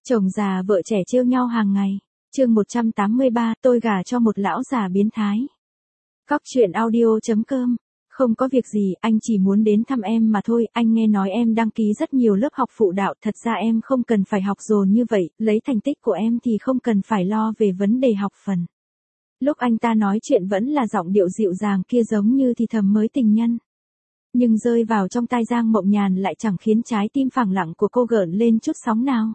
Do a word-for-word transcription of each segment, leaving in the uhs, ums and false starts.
Chồng già vợ trẻ trêu nhau hàng ngày. Chương một trăm tám mươi ba, tôi gả cho một lão già biến thái. Cóc truyện audio chấm com. Không có việc gì, anh chỉ muốn đến thăm em mà thôi, anh nghe nói em đăng ký rất nhiều lớp học phụ đạo, thật ra em không cần phải học dồn như vậy, lấy thành tích của em thì không cần phải lo về vấn đề học phần. Lúc anh ta nói chuyện vẫn là giọng điệu dịu dàng kia giống như thì thầm mới tình nhân. Nhưng rơi vào trong tai Giang Mộng Nhàn lại chẳng khiến trái tim phẳng lặng của cô gợn lên chút sóng nào.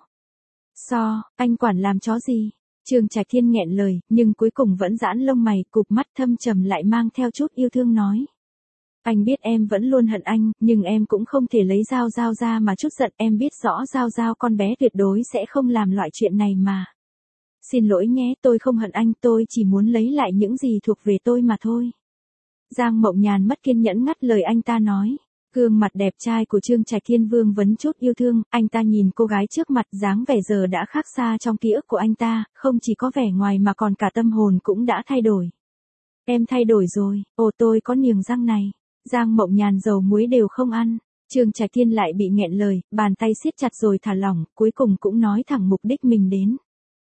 So, anh quản làm chó gì? Trương Trạch Thiên nghẹn lời, nhưng cuối cùng vẫn giãn lông mày, cụp mắt thâm trầm lại mang theo chút yêu thương nói. Anh biết em vẫn luôn hận anh, nhưng em cũng không thể lấy Giao Giao ra mà chút giận, em biết rõ Giao Giao con bé tuyệt đối sẽ không làm loại chuyện này mà. Xin lỗi nhé, tôi không hận anh, tôi chỉ muốn lấy lại những gì thuộc về tôi mà thôi. Giang Mộng Nhàn mất kiên nhẫn ngắt lời anh ta nói. Gương mặt đẹp trai của Trương Trạch Thiên vương vấn chút yêu thương, anh ta nhìn cô gái trước mặt dáng vẻ giờ đã khác xa trong ký ức của anh ta, không chỉ có vẻ ngoài mà còn cả tâm hồn cũng đã thay đổi. Em thay đổi rồi, ồ tôi có niềng răng này. Giang Mộng Nhàn dầu muối đều không ăn. Trương Trạch Thiên lại bị nghẹn lời, bàn tay siết chặt rồi thả lỏng, cuối cùng cũng nói thẳng mục đích mình đến.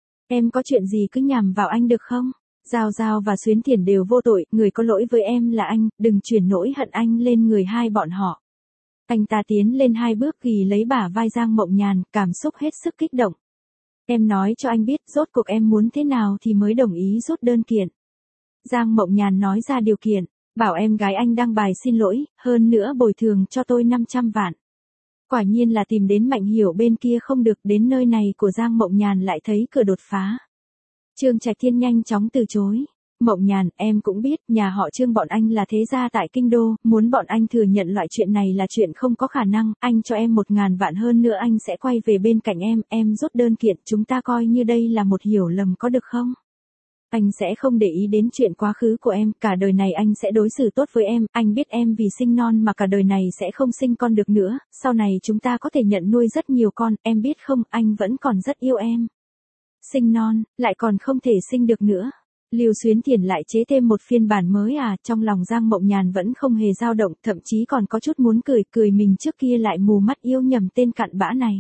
Em có chuyện gì cứ nhằm vào anh được không? Giao Giao và Xuyến Thiển đều vô tội, người có lỗi với em là anh, đừng chuyển nỗi hận anh lên người hai bọn họ. Anh ta tiến lên hai bước ghi lấy bả vai Giang Mộng Nhàn, cảm xúc hết sức kích động. Em nói cho anh biết rốt cuộc em muốn thế nào thì mới đồng ý rút đơn kiện. Giang Mộng Nhàn nói ra điều kiện, bảo em gái anh đăng bài xin lỗi, hơn nữa bồi thường cho tôi năm trăm vạn. Quả nhiên là tìm đến Mạnh Hiểu bên kia không được, đến nơi này của Giang Mộng Nhàn lại thấy cửa đột phá. Trương Trạch Thiên nhanh chóng từ chối. Mộng Nhàn, em cũng biết, nhà họ Trương bọn anh là thế gia tại Kinh Đô, muốn bọn anh thừa nhận loại chuyện này là chuyện không có khả năng, anh cho em một ngàn vạn hơn nữa anh sẽ quay về bên cạnh em, em rút đơn kiện, chúng ta coi như đây là một hiểu lầm có được không? Anh sẽ không để ý đến chuyện quá khứ của em, cả đời này anh sẽ đối xử tốt với em, anh biết em vì sinh non mà cả đời này sẽ không sinh con được nữa, sau này chúng ta có thể nhận nuôi rất nhiều con, em biết không, anh vẫn còn rất yêu em. Sinh non, lại còn không thể sinh được nữa. Lưu Xuyến Thiển lại chế thêm một phiên bản mới à, trong lòng Giang Mộng Nhàn vẫn không hề dao động, thậm chí còn có chút muốn cười, cười mình trước kia lại mù mắt yêu nhầm tên cặn bã này.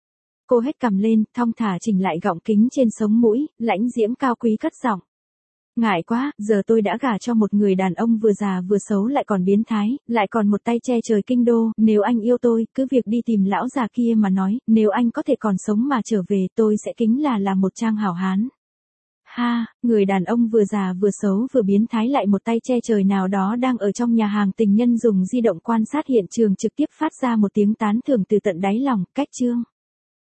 Cô hét cằm lên, thong thả chỉnh lại gọng kính trên sống mũi, lãnh diễm cao quý cất giọng. Ngại quá, giờ tôi đã gả cho một người đàn ông vừa già vừa xấu lại còn biến thái, lại còn một tay che trời Kinh Đô, nếu anh yêu tôi, cứ việc đi tìm lão già kia mà nói, nếu anh có thể còn sống mà trở về tôi sẽ kính là là một trang hảo hán. Ha, người đàn ông vừa già vừa xấu vừa biến thái lại một tay che trời nào đó đang ở trong nhà hàng tình nhân dùng di động quan sát hiện trường trực tiếp phát ra một tiếng tán thưởng từ tận đáy lòng, cách chương.